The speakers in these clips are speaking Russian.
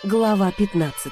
Глава 15.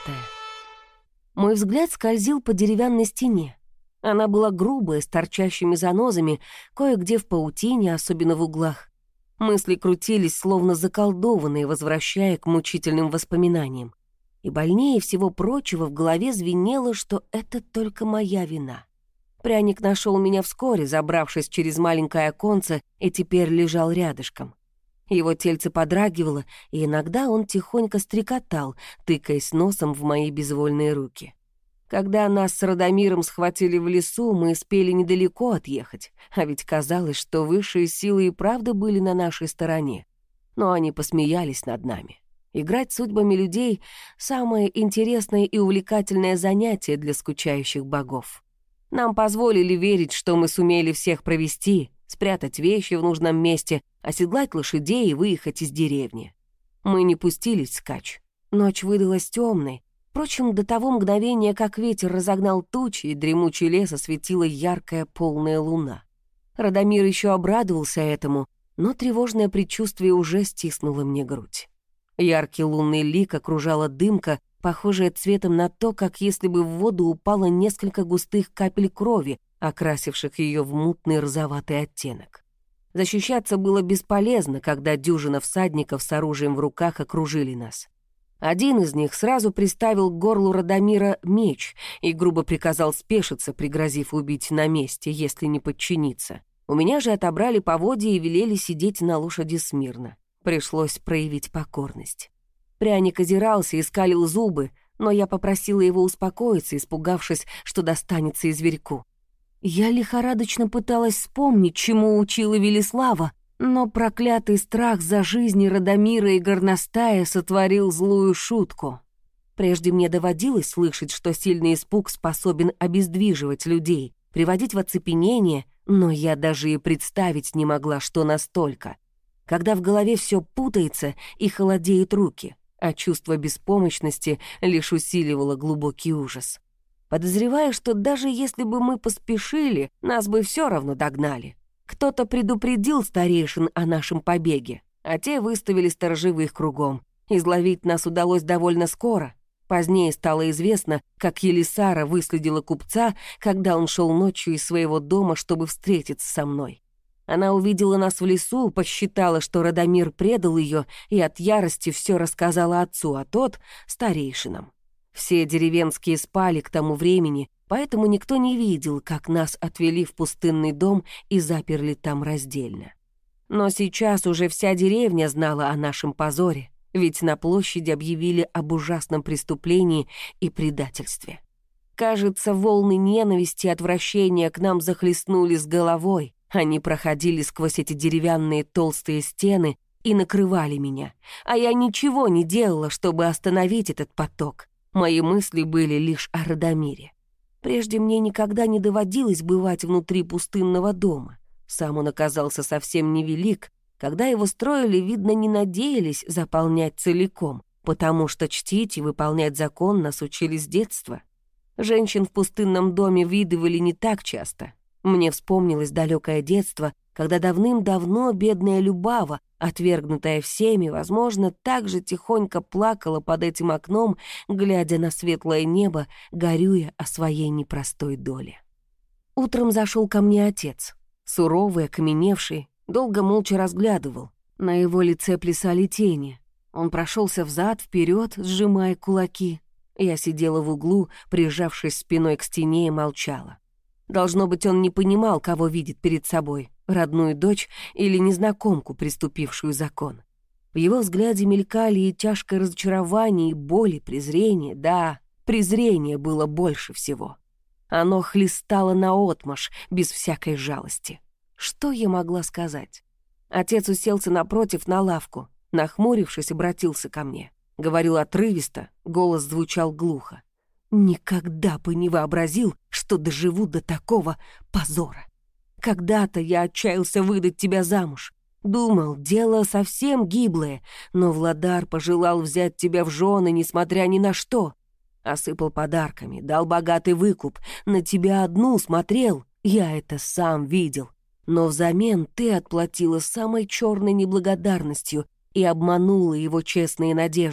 Мой взгляд скользил по деревянной стене. Она была грубая, с торчащими занозами, кое-где в паутине, особенно в углах. Мысли крутились, словно заколдованные, возвращая к мучительным воспоминаниям. И больнее всего прочего в голове звенело, что это только моя вина. Пряник нашел меня вскоре, забравшись через маленькое оконце, и теперь лежал рядышком. Его тельце подрагивало, и иногда он тихонько стрекотал, тыкаясь носом в мои безвольные руки. Когда нас с Радомиром схватили в лесу, мы успели недалеко отъехать, а ведь казалось, что высшие силы и правда были на нашей стороне. Но они посмеялись над нами. Играть судьбами людей — самое интересное и увлекательное занятие для скучающих богов. Нам позволили верить, что мы сумели всех провести, спрятать вещи в нужном месте, оседлать лошадей и выехать из деревни. Мы не пустились вскачь. Ночь выдалась темной. Впрочем, до того мгновения, как ветер разогнал тучи, и дремучий лес осветила яркая полная луна. Радомир еще обрадовался этому, но тревожное предчувствие уже стиснуло мне грудь. Яркий лунный лик окружала дымка, похожая цветом на то, как если бы в воду упало несколько густых капель крови, окрасивших ее в мутный розоватый оттенок. Защищаться было бесполезно, когда дюжина всадников с оружием в руках окружили нас. Один из них сразу приставил к горлу Радомира меч и грубо приказал спешиться, пригрозив убить на месте, если не подчиниться. У меня же отобрали поводья и велели сидеть на лошади смирно. Пришлось проявить покорность. Пряник озирался и скалил зубы, но я попросила его успокоиться, испугавшись, что достанется и зверьку. Я лихорадочно пыталась вспомнить, чему учила Велислава, но проклятый страх за жизни Радомира и горностая сотворил злую шутку. Прежде мне доводилось слышать, что сильный испуг способен обездвиживать людей, приводить в оцепенение, но я даже и представить не могла, что настолько. Когда в голове все путается и холодеют руки, а чувство беспомощности лишь усиливало глубокий ужас. Подозреваю, что даже если бы мы поспешили, нас бы все равно догнали. Кто-то предупредил старейшин о нашем побеге, а те выставили сторожевых кругом. Изловить нас удалось довольно скоро. Позднее стало известно, как Елисара выследила купца, когда он шел ночью из своего дома, чтобы встретиться со мной. Она увидела нас в лесу, посчитала, что Радомир предал ее, и от ярости все рассказала отцу, а тот — старейшинам. Все деревенские спали к тому времени, поэтому никто не видел, как нас отвели в пустынный дом и заперли там раздельно. Но сейчас уже вся деревня знала о нашем позоре, ведь на площади объявили об ужасном преступлении и предательстве. Кажется, волны ненависти и отвращения к нам захлестнули с головой. Они проходили сквозь эти деревянные толстые стены и накрывали меня, а я ничего не делала, чтобы остановить этот поток. Мои мысли были лишь о Радомире. Прежде мне никогда не доводилось бывать внутри пустынного дома. Сам он оказался совсем невелик. Когда его строили, видно, не надеялись заполнять целиком, потому что чтить и выполнять закон нас учили с детства. Женщин в пустынном доме видывали не так часто. Мне вспомнилось далекое детство, когда давным-давно бедная Любава, отвергнутая всеми, возможно, так же тихонько плакала под этим окном, глядя на светлое небо, горюя о своей непростой доле. Утром зашел ко мне отец, суровый, окаменевший, долго молча разглядывал. На его лице плясали тени. Он прошелся взад-вперед, сжимая кулаки. Я сидела в углу, прижавшись спиной к стене, и молчала. Должно быть, он не понимал, кого видит перед собой — родную дочь или незнакомку, приступившую закон. В его взгляде мелькали и тяжкое разочарование, и боль, и презрение. Да, презрение было больше всего. Оно хлестало наотмашь, без всякой жалости. Что я могла сказать? Отец уселся напротив на лавку, нахмурившись, обратился ко мне. Говорил отрывисто, голос звучал глухо. «Никогда бы не вообразил, что доживу до такого позора. Когда-то я отчаялся выдать тебя замуж. Думал, дело совсем гиблое, но Владар пожелал взять тебя в жены, несмотря ни на что. Осыпал подарками, дал богатый выкуп, на тебя одну смотрел, я это сам видел. Но взамен ты отплатила самой черной неблагодарностью и обманула его честные надежды.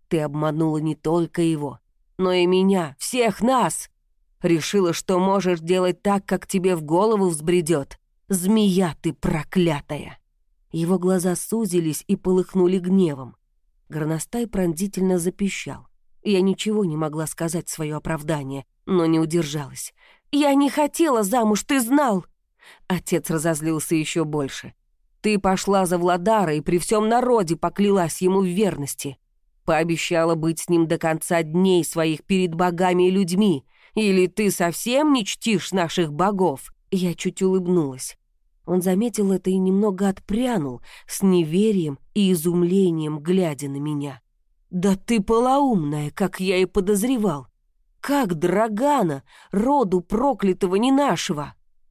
Ты обманула не только его, но и меня, всех нас. Решила, что можешь делать так, как тебе в голову взбредет. Змея ты проклятая!» Его глаза сузились и полыхнули гневом. Горностай пронзительно запищал. Я ничего не могла сказать в свое оправдание, но не удержалась. «Я не хотела замуж, ты знал!» Отец разозлился еще больше. «Ты пошла за Владара и при всем народе поклялась ему в верности. Пообещала быть с ним до конца дней своих перед богами и людьми. Или ты совсем не чтишь наших богов?» Я чуть улыбнулась. Он заметил это и немного отпрянул, с неверием и изумлением глядя на меня. «Да ты полоумная, как я и подозревал! Как Драгана, роду проклятого не нашего!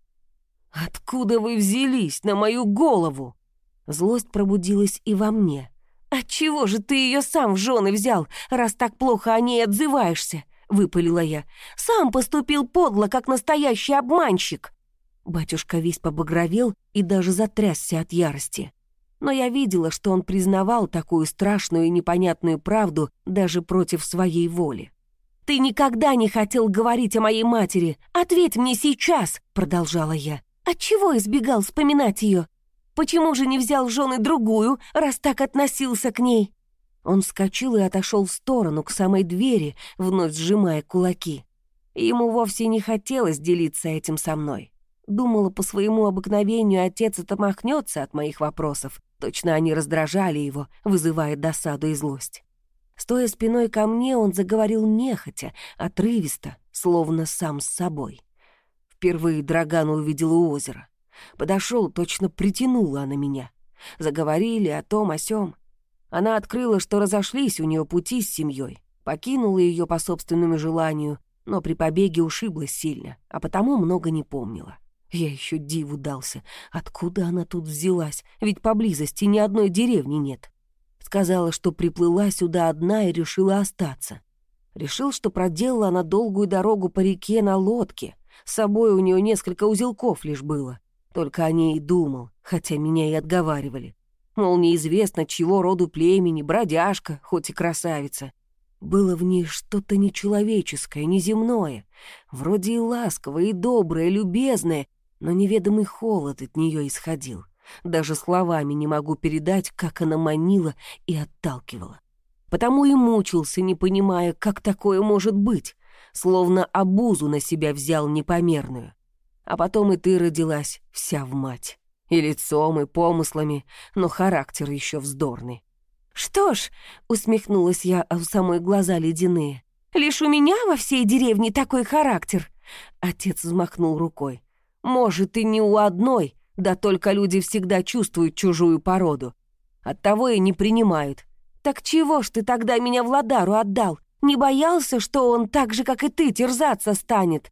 Откуда вы взялись на мою голову?» Злость пробудилась и во мне. «Отчего же ты ее сам в жены взял, раз так плохо о ней отзываешься?» — выпалила я. «Сам поступил подло, как настоящий обманщик!» Батюшка весь побагровел и даже затрясся от ярости. Но я видела, что он признавал такую страшную и непонятную правду даже против своей воли. «Ты никогда не хотел говорить о моей матери! Ответь мне сейчас!» — продолжала я. «Отчего избегал вспоминать ее? Почему же не взял в жены другую, раз так относился к ней?» Он вскочил и отошел в сторону, к самой двери, вновь сжимая кулаки. Ему вовсе не хотелось делиться этим со мной. Думала, по своему обыкновению отец отмахнется от моих вопросов. Точно они раздражали его, вызывая досаду и злость. Стоя спиной ко мне, он заговорил нехотя, отрывисто, словно сам с собой. Впервые Драгана увидела у озера. Подошел, точно притянула она меня. Заговорили о том, о сём. Она открыла, что разошлись у нее пути с семьей, покинула ее по собственному желанию, но при побеге ушиблась сильно, а потому много не помнила. Я еще диву дался. Откуда она тут взялась? Ведь поблизости ни одной деревни нет. Сказала, что приплыла сюда одна и решила остаться. Решил, что проделала она долгую дорогу по реке на лодке. С собой у нее несколько узелков лишь было. Только о ней и думал, хотя меня и отговаривали. Мол, неизвестно, чьего роду племени, бродяжка, хоть и красавица. Было в ней что-то нечеловеческое, неземное. Вроде и ласковое, и доброе, любезное, но неведомый холод от нее исходил. Даже словами не могу передать, как она манила и отталкивала. Потому и мучился, не понимая, как такое может быть, словно обузу на себя взял непомерную. А потом и ты родилась вся в мать. И лицом, и помыслами, но характер еще вздорный. «Что ж», — усмехнулась я, а у самой глаза ледяные, «лишь у меня во всей деревне такой характер». Отец взмахнул рукой. «Может, и не у одной, да только люди всегда чувствуют чужую породу. Оттого и не принимают. Так чего ж ты тогда меня Владару отдал? Не боялся, что он так же, как и ты, терзаться станет?»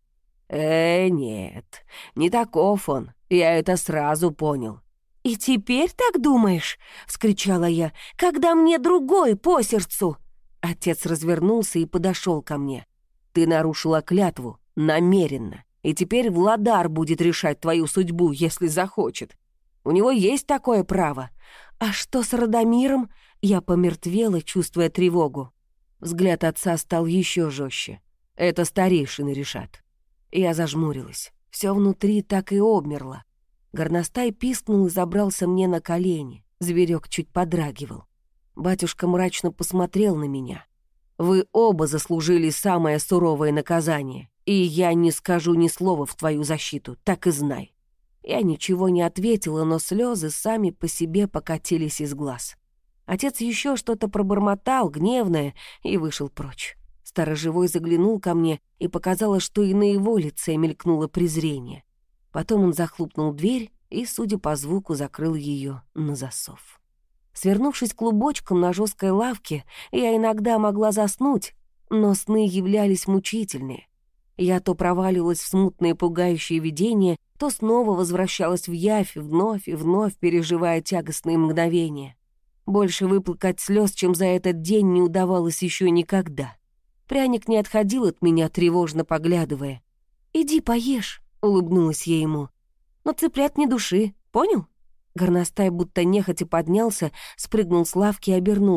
Нет, не таков он, я это сразу понял». «И теперь так думаешь?» — вскричала я. «Когда мне другой по сердцу!» Отец развернулся и подошел ко мне. «Ты нарушила клятву, намеренно, и теперь Владар будет решать твою судьбу, если захочет. У него есть такое право». «А что с Радомиром?» Я помертвела, чувствуя тревогу. Взгляд отца стал еще жестче. «Это старейшины решат». Я зажмурилась. Все внутри так и обмерло. Горностай пискнул и забрался мне на колени. Зверек чуть подрагивал. Батюшка мрачно посмотрел на меня. «Вы оба заслужили самое суровое наказание, и я не скажу ни слова в твою защиту, так и знай». Я ничего не ответила, но слезы сами по себе покатились из глаз. Отец еще что-то пробормотал, гневное, и вышел прочь. Сторожевой заглянул ко мне, и показалось, что и на его лице мелькнуло презрение. Потом он захлопнул дверь и, судя по звуку, закрыл ее на засов. Свернувшись клубочком на жесткой лавке, я иногда могла заснуть, но сны являлись мучительные. Я то проваливалась в смутные пугающие видения, то снова возвращалась в явь, вновь и вновь переживая тягостные мгновения. Больше выплакать слез, чем за этот день, не удавалось еще никогда. Пряник не отходил от меня, тревожно поглядывая. «Иди поешь», — улыбнулась я ему. «Но цыплят не души, понял?» Горностай будто нехотя поднялся, спрыгнул с лавки и обернулся.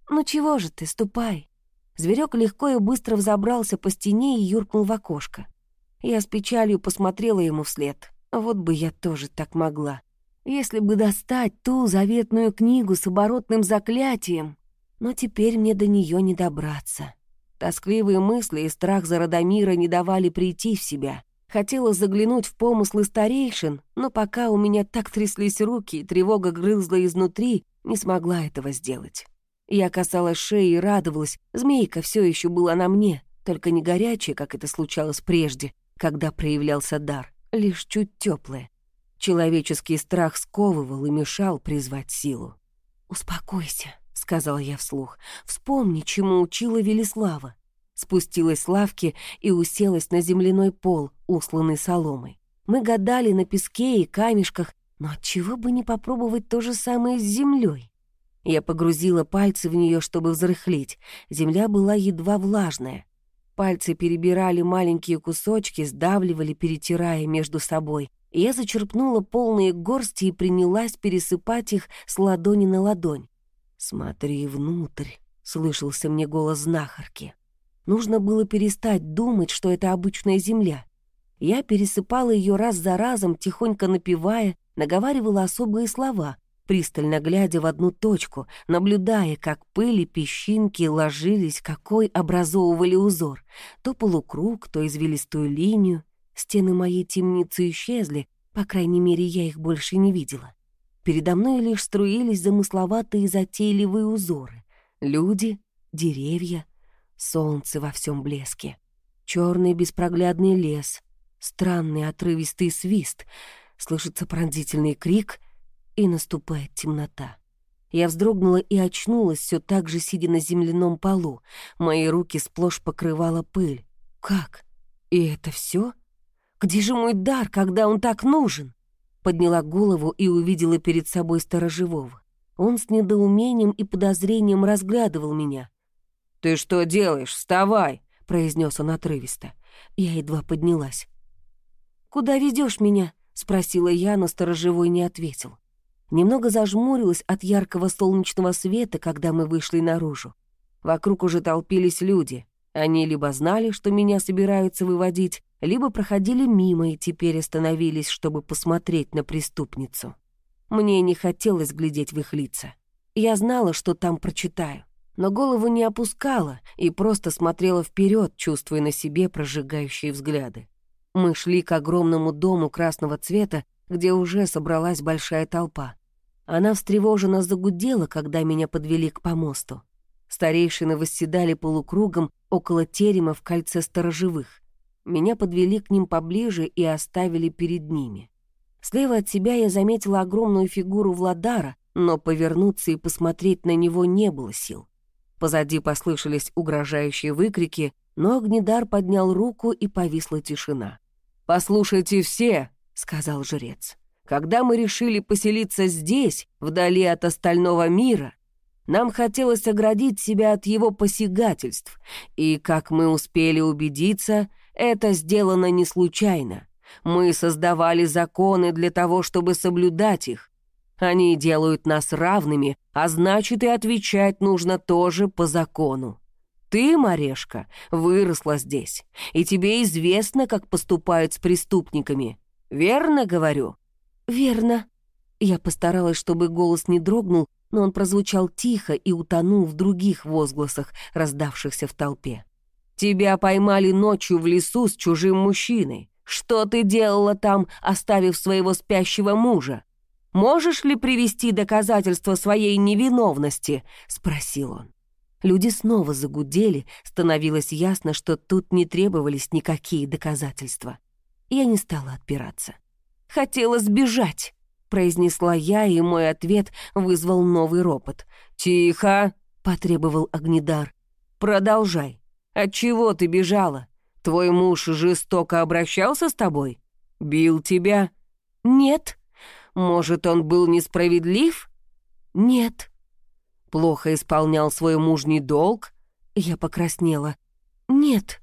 «Ну чего же ты, ступай». Зверек легко и быстро взобрался по стене и юркнул в окошко. Я с печалью посмотрела ему вслед. Вот бы я тоже так могла. Если бы достать ту заветную книгу с оборотным заклятием. Но теперь мне до нее не добраться. Тоскливые мысли и страх за Радомира не давали прийти в себя. Хотела заглянуть в помыслы старейшин, но пока у меня так тряслись руки и тревога грызла изнутри, не смогла этого сделать. Я касалась шеи и радовалась, змейка все еще была на мне, только не горячая, как это случалось прежде, когда проявлялся дар, лишь чуть теплая. Человеческий страх сковывал и мешал призвать силу. «Успокойся», — сказала я вслух, — «вспомни, чему учила Велислава». Спустилась с лавки и уселась на земляной пол, усланный соломой. Мы гадали на песке и камешках, но отчего бы не попробовать то же самое с землей? Я погрузила пальцы в нее, чтобы взрыхлить. Земля была едва влажная. Пальцы перебирали маленькие кусочки, сдавливали, перетирая между собой. И я зачерпнула полные горсти и принялась пересыпать их с ладони на ладонь. «Смотри внутрь», — слышался мне голос знахарки. Нужно было перестать думать, что это обычная земля. Я пересыпала ее раз за разом, тихонько напевая, наговаривала особые слова, пристально глядя в одну точку, наблюдая, как пыль и песчинки ложились, какой образовывали узор. То полукруг, то извилистую линию. Стены моей темницы исчезли, по крайней мере, я их больше не видела. Передо мной лишь струились замысловатые затейливые узоры. Люди, деревья, солнце во всем блеске. Черный беспроглядный лес, странный отрывистый свист, слышится пронзительный крик, и наступает темнота. Я вздрогнула и очнулась, все так же сидя на земляном полу. Мои руки сплошь покрывала пыль. Как? И это все? Где же мой дар, когда он так нужен? Подняла голову и увидела перед собой сторожевого. Он с недоумением и подозрением разглядывал меня. «Ты что делаешь? Вставай!» — произнес он отрывисто. Я едва поднялась. «Куда ведешь меня?» — спросила я, но сторожевой не ответил. Немного зажмурилась от яркого солнечного света, когда мы вышли наружу. Вокруг уже толпились люди. Они либо знали, что меня собираются выводить, либо проходили мимо и теперь остановились, чтобы посмотреть на преступницу. Мне не хотелось глядеть в их лица. Я знала, что там прочитаю, но голову не опускала и просто смотрела вперед, чувствуя на себе прожигающие взгляды. Мы шли к огромному дому красного цвета, где уже собралась большая толпа. Она встревоженно загудела, когда меня подвели к помосту. Старейшины восседали полукругом около терема в кольце сторожевых. Меня подвели к ним поближе и оставили перед ними. Слева от себя я заметила огромную фигуру Владара, но повернуться и посмотреть на него не было сил. Позади послышались угрожающие выкрики, но Огнидар поднял руку, и повисла тишина. «Послушайте все», — сказал жрец. «Когда мы решили поселиться здесь, вдали от остального мира, нам хотелось оградить себя от его посягательств, и, как мы успели убедиться, это сделано не случайно. Мы создавали законы для того, чтобы соблюдать их. Они делают нас равными, а значит, и отвечать нужно тоже по закону. Ты, Марешка, выросла здесь, и тебе известно, как поступают с преступниками. Верно говорю?» «Верно». Я постаралась, чтобы голос не дрогнул, но он прозвучал тихо и утонул в других возгласах, раздавшихся в толпе. «Тебя поймали ночью в лесу с чужим мужчиной. Что ты делала там, оставив своего спящего мужа? Можешь ли привести доказательства своей невиновности?» — спросил он. Люди снова загудели, становилось ясно, что тут не требовались никакие доказательства. Я не стала отпираться. «Хотела сбежать», — произнесла я, и мой ответ вызвал новый ропот. «Тихо!» — потребовал Огнидар. «Продолжай. Отчего ты бежала? Твой муж жестоко обращался с тобой? Бил тебя?» «Нет». «Может, он был несправедлив?» «Нет». «Плохо исполнял свой мужний долг?» Я покраснела. «Нет».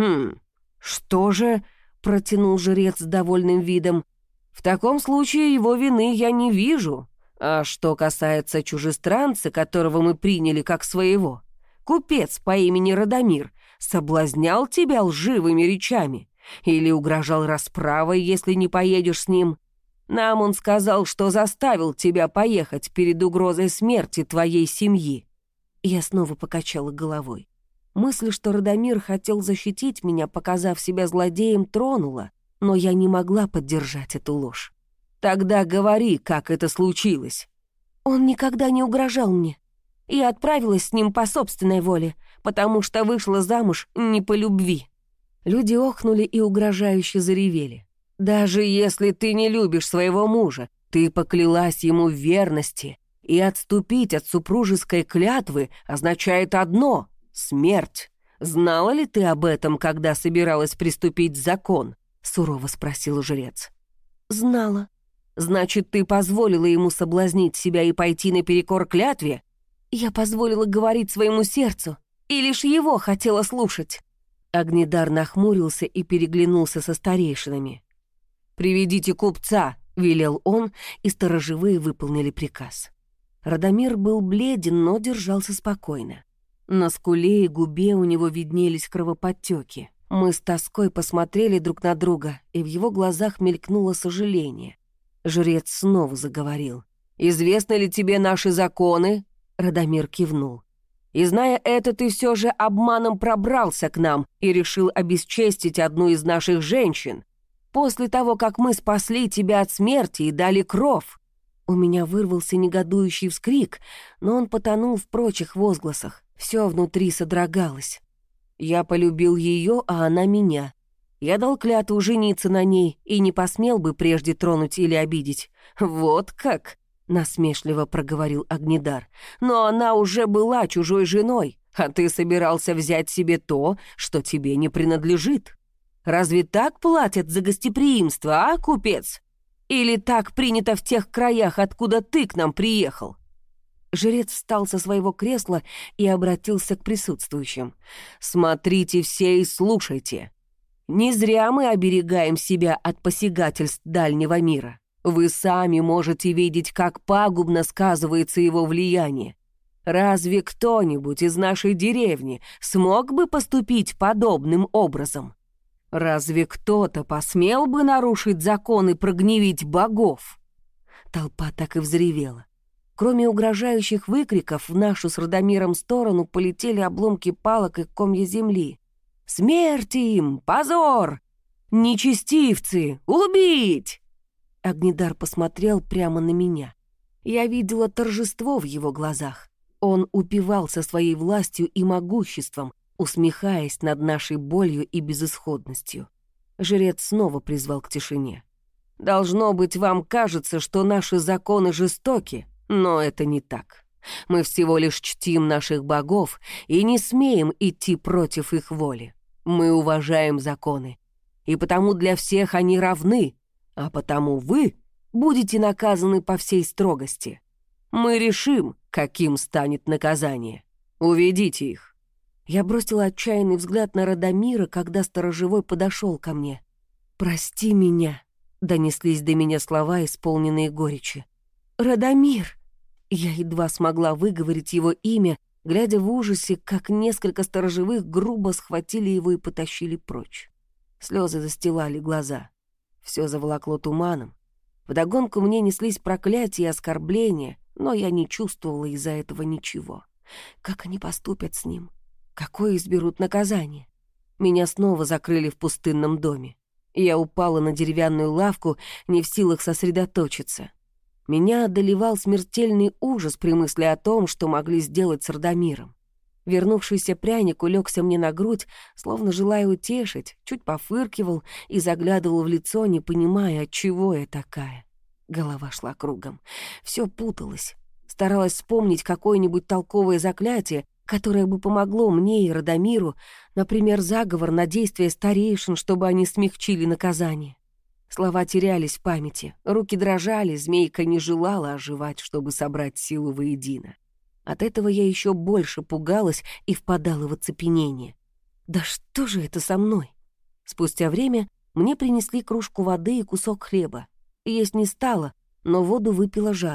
«Что же?» — протянул жрец с довольным видом. «В таком случае его вины я не вижу. А что касается чужестранца, которого мы приняли как своего, купец по имени Радомир соблазнял тебя лживыми речами или угрожал расправой, если не поедешь с ним. Нам он сказал, что заставил тебя поехать перед угрозой смерти твоей семьи». Я снова покачала головой. Мысль, что Радомир хотел защитить меня, показав себя злодеем, тронула, но я не могла поддержать эту ложь. «Тогда говори, как это случилось». «Он никогда не угрожал мне. Я отправилась с ним по собственной воле, потому что вышла замуж не по любви». Люди охнули и угрожающе заревели. «Даже если ты не любишь своего мужа, ты поклялась ему в верности, и отступить от супружеской клятвы означает одно — смерть. Знала ли ты об этом, когда собиралась приступить закон?» — сурово спросил жрец. «Знала». «Значит, ты позволила ему соблазнить себя и пойти наперекор клятве?» «Я позволила говорить своему сердцу, и лишь его хотела слушать». Огнедар нахмурился и переглянулся со старейшинами. «Приведите купца», — велел он, и сторожевые выполнили приказ. Радомир был бледен, но держался спокойно. На скуле и губе у него виднелись кровоподтеки. Мы с тоской посмотрели друг на друга, и в его глазах мелькнуло сожаление. Жрец снова заговорил. «Известны ли тебе наши законы?» Радомир кивнул. «И зная это, ты все же обманом пробрался к нам и решил обесчестить одну из наших женщин. После того, как мы спасли тебя от смерти и дали кров». У меня вырвался негодующий вскрик, но он потонул в прочих возгласах. Все внутри содрогалось. «Я полюбил ее, а она меня. Я дал клятву жениться на ней и не посмел бы прежде тронуть или обидеть». «Вот как?» — насмешливо проговорил Огнедар. «Но она уже была чужой женой, а ты собирался взять себе то, что тебе не принадлежит. Разве так платят за гостеприимство, а, купец? Или так принято в тех краях, откуда ты к нам приехал?» Жрец встал со своего кресла и обратился к присутствующим. «Смотрите все и слушайте. Не зря мы оберегаем себя от посягательств дальнего мира. Вы сами можете видеть, как пагубно сказывается его влияние. Разве кто-нибудь из нашей деревни смог бы поступить подобным образом? Разве кто-то посмел бы нарушить закон и прогневить богов?» Толпа так и взревела. Кроме угрожающих выкриков, в нашу с Радомиром сторону полетели обломки палок и комья земли. «Смерть им! Позор! Нечестивцы! Убить!» Огнедар посмотрел прямо на меня. Я видела торжество в его глазах. Он упивался своей властью и могуществом, усмехаясь над нашей болью и безысходностью. Жрец снова призвал к тишине. «Должно быть, вам кажется, что наши законы жестоки, но это не так. Мы всего лишь чтим наших богов и не смеем идти против их воли. Мы уважаем законы, и потому для всех они равны, а потому вы будете наказаны по всей строгости. Мы решим, каким станет наказание. Уведите их». Я бросила отчаянный взгляд на Радомира, когда сторожевой подошел ко мне. «Прости меня», — донеслись до меня слова, исполненные горечи. «Радомир!» Я едва смогла выговорить его имя, глядя в ужасе, как несколько сторожевых грубо схватили его и потащили прочь. Слезы застилали глаза. Все заволокло туманом. Вдогонку мне неслись проклятия и оскорбления, но я не чувствовала из-за этого ничего. Как они поступят с ним? Какое изберут наказание? Меня снова закрыли в пустынном доме. Я упала на деревянную лавку, не в силах сосредоточиться. Меня одолевал смертельный ужас при мысли о том, что могли сделать с Радомиром. Вернувшийся пряник улегся мне на грудь, словно желая утешить, чуть пофыркивал и заглядывал в лицо, не понимая, отчего я такая. Голова шла кругом. Все путалось. Старалась вспомнить какое-нибудь толковое заклятие, которое бы помогло мне и Радомиру, например, заговор на действия старейшин, чтобы они смягчили наказание. Слова терялись в памяти, руки дрожали, змейка не желала оживать, чтобы собрать силу воедино. От этого я еще больше пугалась и впадала в оцепенение. Да что же это со мной? Спустя время мне принесли кружку воды и кусок хлеба. Есть не стала, но воду выпила жадно.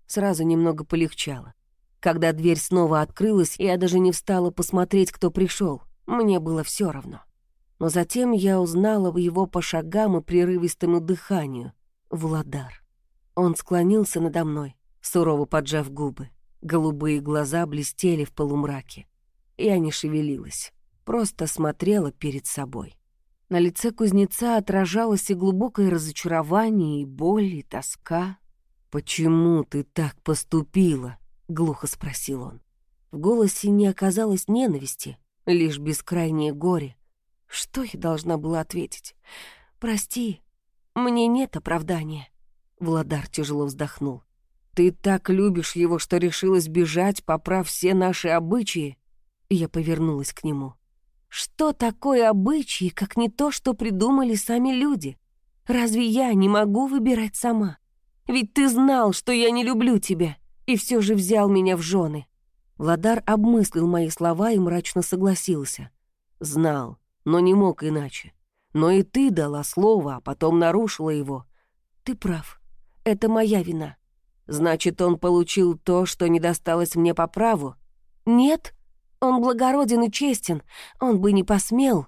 Сразу немного полегчало. Когда дверь снова открылась, я даже не встала посмотреть, кто пришел. Мне было все равно. Но затем я узнала его по шагам и прерывистому дыханию. Владар. Он склонился надо мной, сурово поджав губы. Голубые глаза блестели в полумраке. Я не шевелилась, просто смотрела перед собой. На лице кузнеца отражалось и глубокое разочарование, и боль, и тоска. «Почему ты так поступила?» — глухо спросил он. В голосе не оказалось ненависти, лишь бескрайнее горе. Что я должна была ответить? «Прости, мне нет оправдания». Владар тяжело вздохнул. «Ты так любишь его, что решилась бежать, поправ все наши обычаи?» Я повернулась к нему. «Что такое обычаи, как не то, что придумали сами люди? Разве я не могу выбирать сама? Ведь ты знал, что я не люблю тебя, и все же взял меня в жены». Владар обмыслил мои слова и мрачно согласился. «Знал, но не мог иначе. Но и ты дала слово, а потом нарушила его». «Ты прав. Это моя вина». «Значит, он получил то, что не досталось мне по праву?» «Нет, он благороден и честен. Он бы не посмел».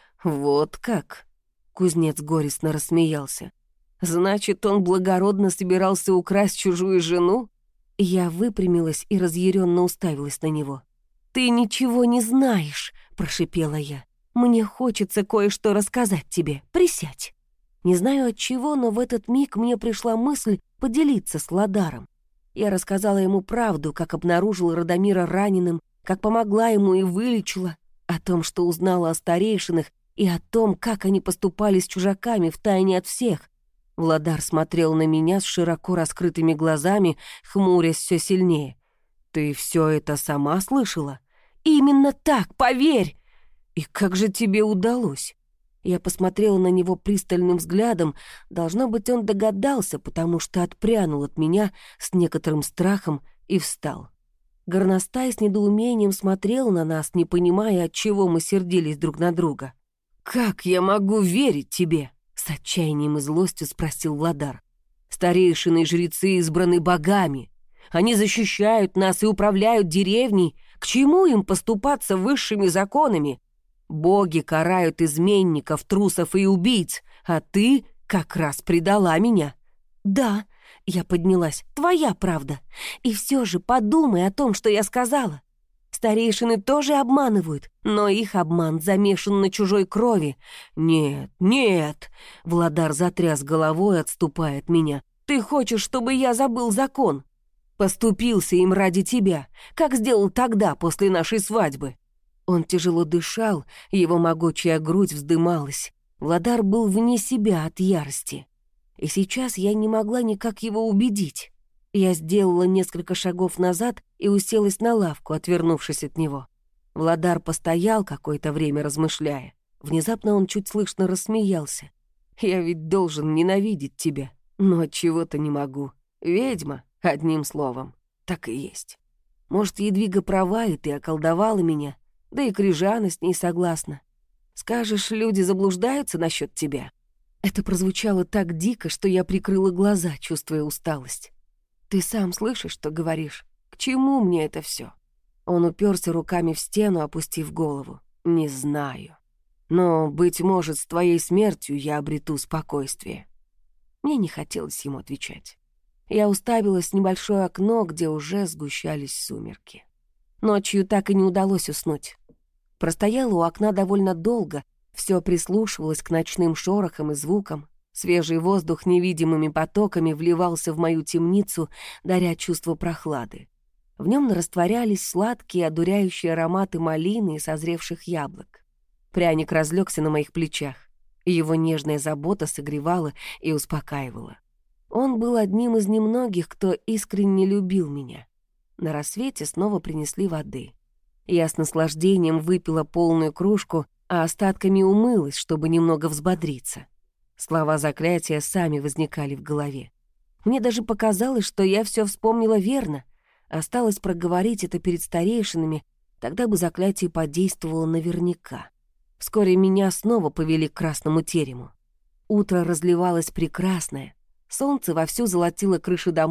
«Вот как?» — кузнец горестно рассмеялся. «Значит, он благородно собирался украсть чужую жену?» Я выпрямилась и разъяренно уставилась на него. «Ты ничего не знаешь», — прошипела я. «Мне хочется кое-что рассказать тебе. Присядь». Не знаю от чего, но в этот миг мне пришла мысль поделиться с Владаром. Я рассказала ему правду, как обнаружила Радомира раненым, как помогла ему и вылечила, о том, что узнала о старейшинах, и о том, как они поступали с чужаками втайне от всех. Владар смотрел на меня с широко раскрытыми глазами, хмурясь все сильнее. «Ты все это сама слышала?» «Именно так, поверь!» «И как же тебе удалось?» Я посмотрела на него пристальным взглядом. Должно быть, он догадался, потому что отпрянул от меня с некоторым страхом и встал. Горностай с недоумением смотрел на нас, не понимая, от чего мы сердились друг на друга. «Как я могу верить тебе?» — с отчаянием и злостью спросил Владар. «Старейшины и жрецы избраны богами. Они защищают нас и управляют деревней. К чему им поступаться высшими законами? Боги карают изменников, трусов и убийц, а ты как раз предала меня». «Да», — я поднялась, — «твоя правда. И все же подумай о том, что я сказала. Старейшины тоже обманывают, но их обман замешан на чужой крови». «Нет, нет», — Владар затряс головой, отступая от меня. «Ты хочешь, чтобы я забыл закон? Поступился им ради тебя, как сделал тогда, после нашей свадьбы». Он тяжело дышал, его могучая грудь вздымалась. Владар был вне себя от ярости. И сейчас я не могла никак его убедить. Я сделала несколько шагов назад и уселась на лавку, отвернувшись от него. Владар постоял какое-то время, размышляя. Внезапно он чуть слышно рассмеялся. «Я ведь должен ненавидеть тебя, но отчего-то не могу. Ведьма, одним словом, так и есть. Может, Едвига права, и ты околдовала меня? Да и Крижана с ней согласна. Скажешь, люди заблуждаются насчет тебя?» Это прозвучало так дико, что я прикрыла глаза, чувствуя усталость. «Ты сам слышишь, что говоришь? К чему мне это все? Он уперся руками в стену, опустив голову. «Не знаю. Но, быть может, с твоей смертью я обрету спокойствие». Мне не хотелось ему отвечать. Я уставилась в небольшое окно, где уже сгущались сумерки. Ночью так и не удалось уснуть. Простояла у окна довольно долго, все прислушивалась к ночным шорохам и звукам. Свежий воздух невидимыми потоками вливался в мою темницу, даря чувство прохлады. В нем растворялись сладкие, одуряющие ароматы малины и созревших яблок. Пряник разлегся на моих плечах, и его нежная забота согревала и успокаивала. Он был одним из немногих, кто искренне любил меня. На рассвете снова принесли воды. Я с наслаждением выпила полную кружку, а остатками умылась, чтобы немного взбодриться. Слова заклятия сами возникали в голове. Мне даже показалось, что я все вспомнила верно. Осталось проговорить это перед старейшинами, тогда бы заклятие подействовало наверняка. Вскоре меня снова повели к красному терему. Утро разливалось прекрасное. Солнце вовсю золотило крыши домов,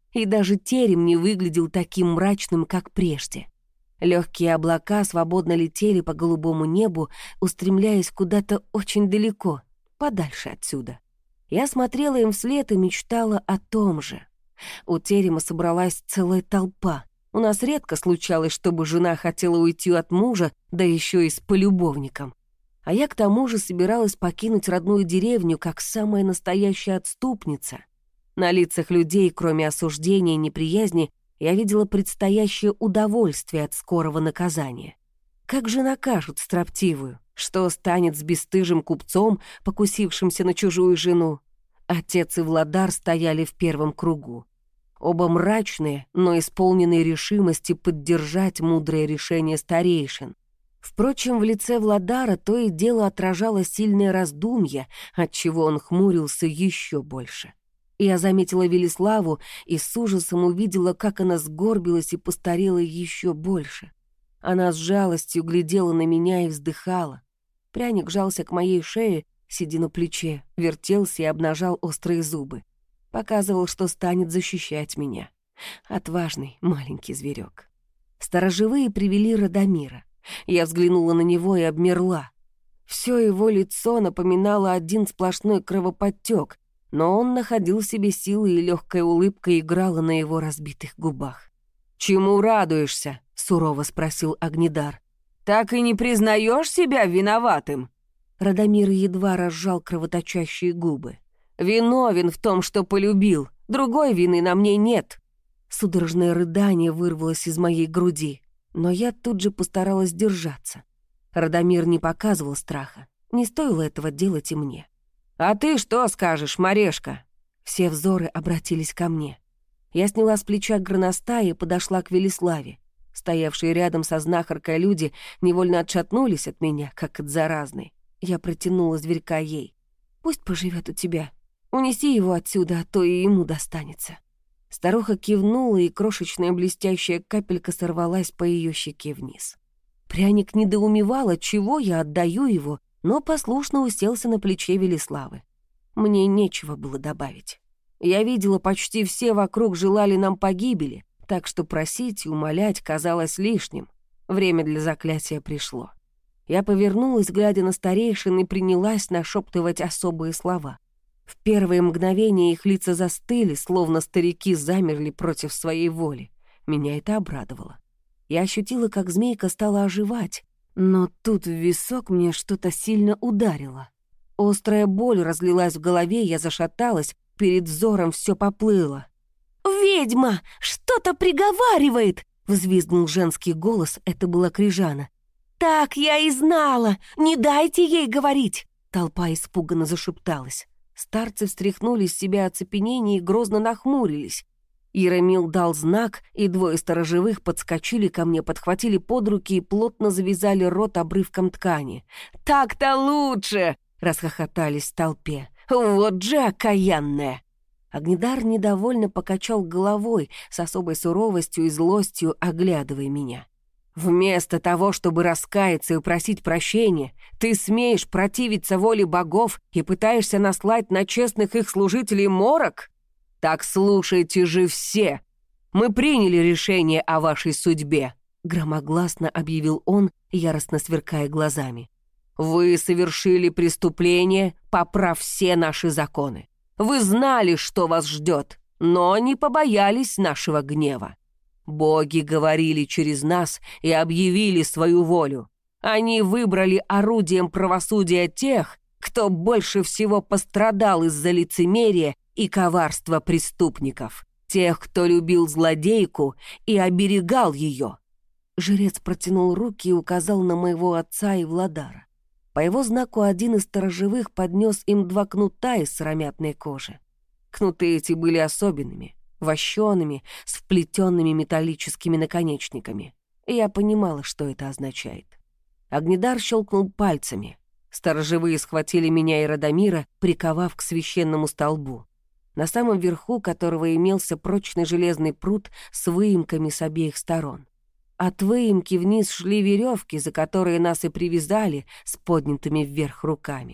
и даже терем не выглядел таким мрачным, как прежде. Легкие облака свободно летели по голубому небу, устремляясь куда-то очень далеко, подальше отсюда. Я смотрела им вслед и мечтала о том же. У терема собралась целая толпа. У нас редко случалось, чтобы жена хотела уйти от мужа, да еще и с полюбовником. А я к тому же собиралась покинуть родную деревню как самая настоящая отступница. На лицах людей, кроме осуждения и неприязни, я видела предстоящее удовольствие от скорого наказания. Как же накажут строптивую? Что станет с бесстыжим купцом, покусившимся на чужую жену? Отец и Владар стояли в первом кругу. Оба мрачные, но исполненные решимости поддержать мудрое решение старейшин. Впрочем, в лице Владара то и дело отражало сильное раздумье, отчего он хмурился еще больше. Я заметила Велиславу и с ужасом увидела, как она сгорбилась и постарела еще больше. Она с жалостью глядела на меня и вздыхала. Пряник жался к моей шее, сидя на плече, вертелся и обнажал острые зубы. Показывал, что станет защищать меня. Отважный маленький зверек. Сторожевые привели Радомира. Я взглянула на него и обмерла. Все его лицо напоминало один сплошной кровоподтек, но он находил в себе силы, и легкая улыбка играла на его разбитых губах. «Чему радуешься?» — сурово спросил Огнедар. «Так и не признаешь себя виноватым?» Радомир едва разжал кровоточащие губы. «Виновен в том, что полюбил. Другой вины на мне нет». Судорожное рыдание вырвалось из моей груди, но я тут же постаралась держаться. Радомир не показывал страха. Не стоило этого делать и мне. «А ты что скажешь, Марешка?» Все взоры обратились ко мне. Я сняла с плеча горностая и подошла к Велиславе. Стоявшие рядом со знахаркой люди невольно отшатнулись от меня, как от заразной. Я протянула зверька ей. «Пусть поживет у тебя. Унеси его отсюда, а то и ему достанется». Старуха кивнула, и крошечная блестящая капелька сорвалась по ее щеке вниз. Пряник недоумевал, отчего я отдаю его, но послушно уселся на плече Велиславы. Мне нечего было добавить. Я видела, почти все вокруг желали нам погибели, так что просить и умолять казалось лишним. Время для заклятия пришло. Я повернулась, глядя на старейшин, и принялась нашептывать особые слова. В первые мгновения их лица застыли, словно старики замерли против своей воли. Меня это обрадовало. Я ощутила, как змейка стала оживать, но тут в висок мне что-то сильно ударило. Острая боль разлилась в голове, я зашаталась, перед взором все поплыло. «Ведьма! Что-то приговаривает!» — взвизгнул женский голос, это была Крижана. «Так я и знала! Не дайте ей говорить!» Толпа испуганно зашепталась. Старцы встряхнули с себя оцепенение и грозно нахмурились. Яромил дал знак, и двое сторожевых подскочили ко мне, подхватили под руки и плотно завязали рот обрывком ткани. «Так-то лучше!» — расхохотались в толпе. «Вот же окаянная!» Огнедар недовольно покачал головой, с особой суровостью и злостью оглядывая меня. «Вместо того, чтобы раскаяться и просить прощения, ты смеешь противиться воле богов и пытаешься наслать на честных их служителей морок? Так слушайте же все! Мы приняли решение о вашей судьбе!» Громогласно объявил он, яростно сверкая глазами. «Вы совершили преступление, поправ все наши законы. Вы знали, что вас ждет, но не побоялись нашего гнева. Боги говорили через нас и объявили свою волю. Они выбрали орудием правосудия тех, кто больше всего пострадал из-за лицемерия и коварства преступников, тех, кто любил злодейку и оберегал ее». Жрец протянул руки и указал на моего отца и Владара. По его знаку один из сторожевых поднес им 2 кнута из сыромятной кожи. Кнуты эти были особенными, вощеными, с вплетенными металлическими наконечниками. И я понимала, что это означает. Огнедар щелкнул пальцами. Сторожевые схватили меня и Радомира, приковав к священному столбу, на самом верху которого имелся прочный железный прут с выемками с обеих сторон. От выемки вниз шли веревки, за которые нас и привязали с поднятыми вверх руками.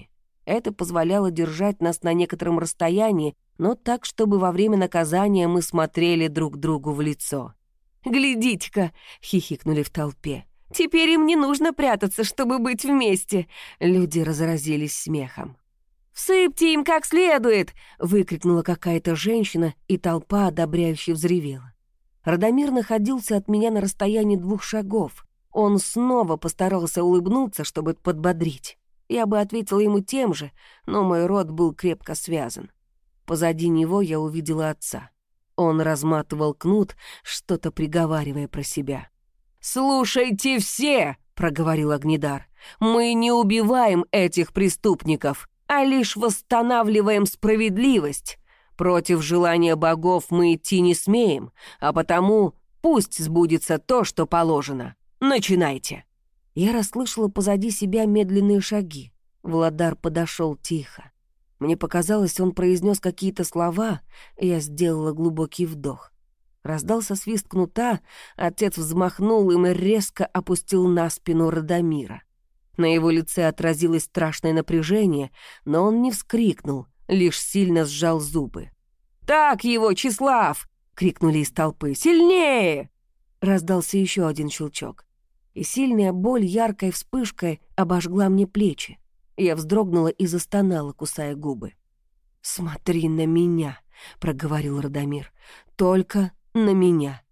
Это позволяло держать нас на некотором расстоянии, но так, чтобы во время наказания мы смотрели друг другу в лицо. «Глядите-ка!» — хихикнули в толпе. «Теперь им не нужно прятаться, чтобы быть вместе!» Люди разразились смехом. «Всыпьте им как следует!» — выкрикнула какая-то женщина, и толпа одобряюще взревела. Радомир находился от меня на расстоянии 2 шагов. Он снова постарался улыбнуться, чтобы подбодрить. Я бы ответила ему тем же, но мой рот был крепко связан. Позади него я увидела отца. Он разматывал кнут, что-то приговаривая про себя. «Слушайте все!» — проговорил Огнедар. «Мы не убиваем этих преступников, а лишь восстанавливаем справедливость. Против желания богов мы идти не смеем, а потому пусть сбудется то, что положено. Начинайте!» Я расслышала позади себя медленные шаги. Владар подошел тихо. Мне показалось, он произнес какие-то слова, и я сделала глубокий вдох. Раздался свист кнута, отец взмахнул им и резко опустил на спину Радомира. На его лице отразилось страшное напряжение, но он не вскрикнул, лишь сильно сжал зубы. «Так его, Числав!» — крикнули из толпы. «Сильнее!» Раздался еще один щелчок, и сильная боль яркой вспышкой обожгла мне плечи. Я вздрогнула и застонала, кусая губы. «Смотри на меня!» — проговорил Радомир. «Только на меня!»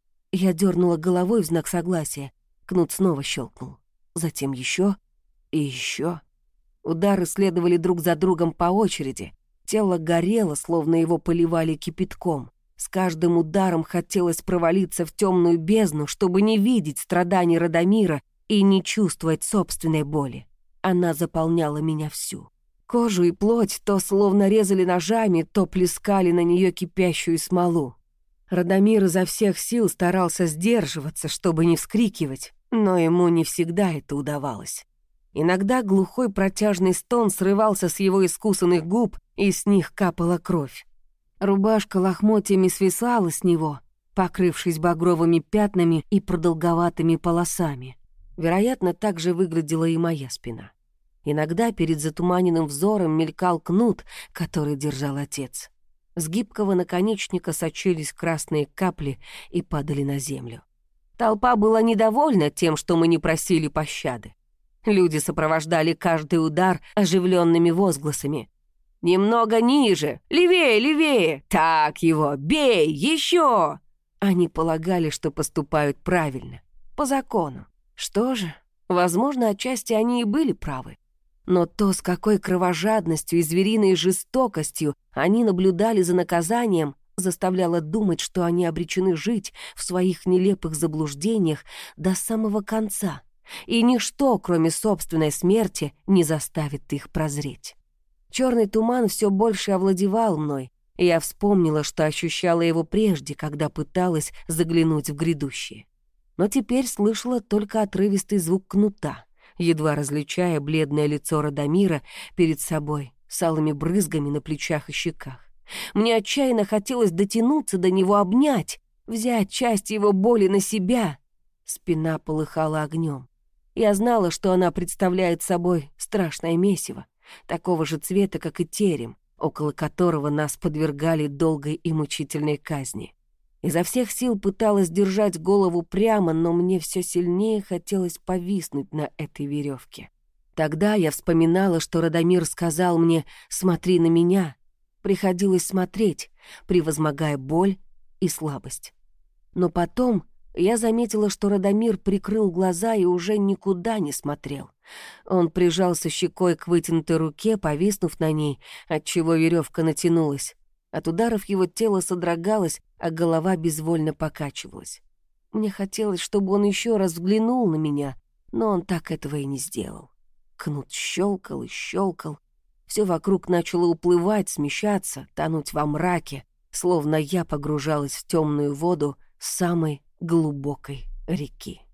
Я дернула головой в знак согласия. Кнут снова щелкнул. Затем еще и еще. Удары следовали друг за другом по очереди. Тело горело, словно его поливали кипятком. С каждым ударом хотелось провалиться в темную бездну, чтобы не видеть страданий Радомира и не чувствовать собственной боли. Она заполняла меня всю. Кожу и плоть то словно резали ножами, то плескали на нее кипящую смолу. Радомир изо всех сил старался сдерживаться, чтобы не вскрикивать, но ему не всегда это удавалось. Иногда глухой протяжный стон срывался с его искусанных губ, и с них капала кровь. Рубашка лохмотьями свисала с него, покрывшись багровыми пятнами и продолговатыми полосами. Вероятно, так же выглядела и моя спина. Иногда перед затуманенным взором мелькал кнут, который держал отец. С гибкого наконечника сочились красные капли и падали на землю. Толпа была недовольна тем, что мы не просили пощады. Люди сопровождали каждый удар оживленными возгласами. «Немного ниже! Левее, левее! Так его! Бей! Еще!» Они полагали, что поступают правильно, по закону. Что же, возможно, отчасти они и были правы. Но то, с какой кровожадностью и звериной жестокостью они наблюдали за наказанием, заставляло думать, что они обречены жить в своих нелепых заблуждениях до самого конца, и ничто, кроме собственной смерти, не заставит их прозреть. Черный туман все больше овладевал мной, и я вспомнила, что ощущала его прежде, когда пыталась заглянуть в грядущее. Но теперь слышала только отрывистый звук кнута, едва различая бледное лицо Радомира перед собой с алыми брызгами на плечах и щеках. Мне отчаянно хотелось дотянуться до него, обнять, взять часть его боли на себя. Спина полыхала огнем. Я знала, что она представляет собой страшное месиво, такого же цвета, как и терем, около которого нас подвергали долгой и мучительной казни. Изо всех сил пыталась держать голову прямо, но мне все сильнее хотелось повиснуть на этой веревке. Тогда я вспоминала, что Радомир сказал мне «смотри на меня». Приходилось смотреть, превозмогая боль и слабость. Но потом я заметила, что Радомир прикрыл глаза и уже никуда не смотрел. Он прижался щекой к вытянутой руке, повиснув на ней, отчего веревка натянулась. От ударов его тело содрогалось, а голова безвольно покачивалась. Мне хотелось, чтобы он еще раз взглянул на меня, но он так этого и не сделал. Кнут щелкал и щелкал. Все вокруг начало уплывать, смещаться, тонуть во мраке, словно я погружалась в темную воду самой глубокой реки.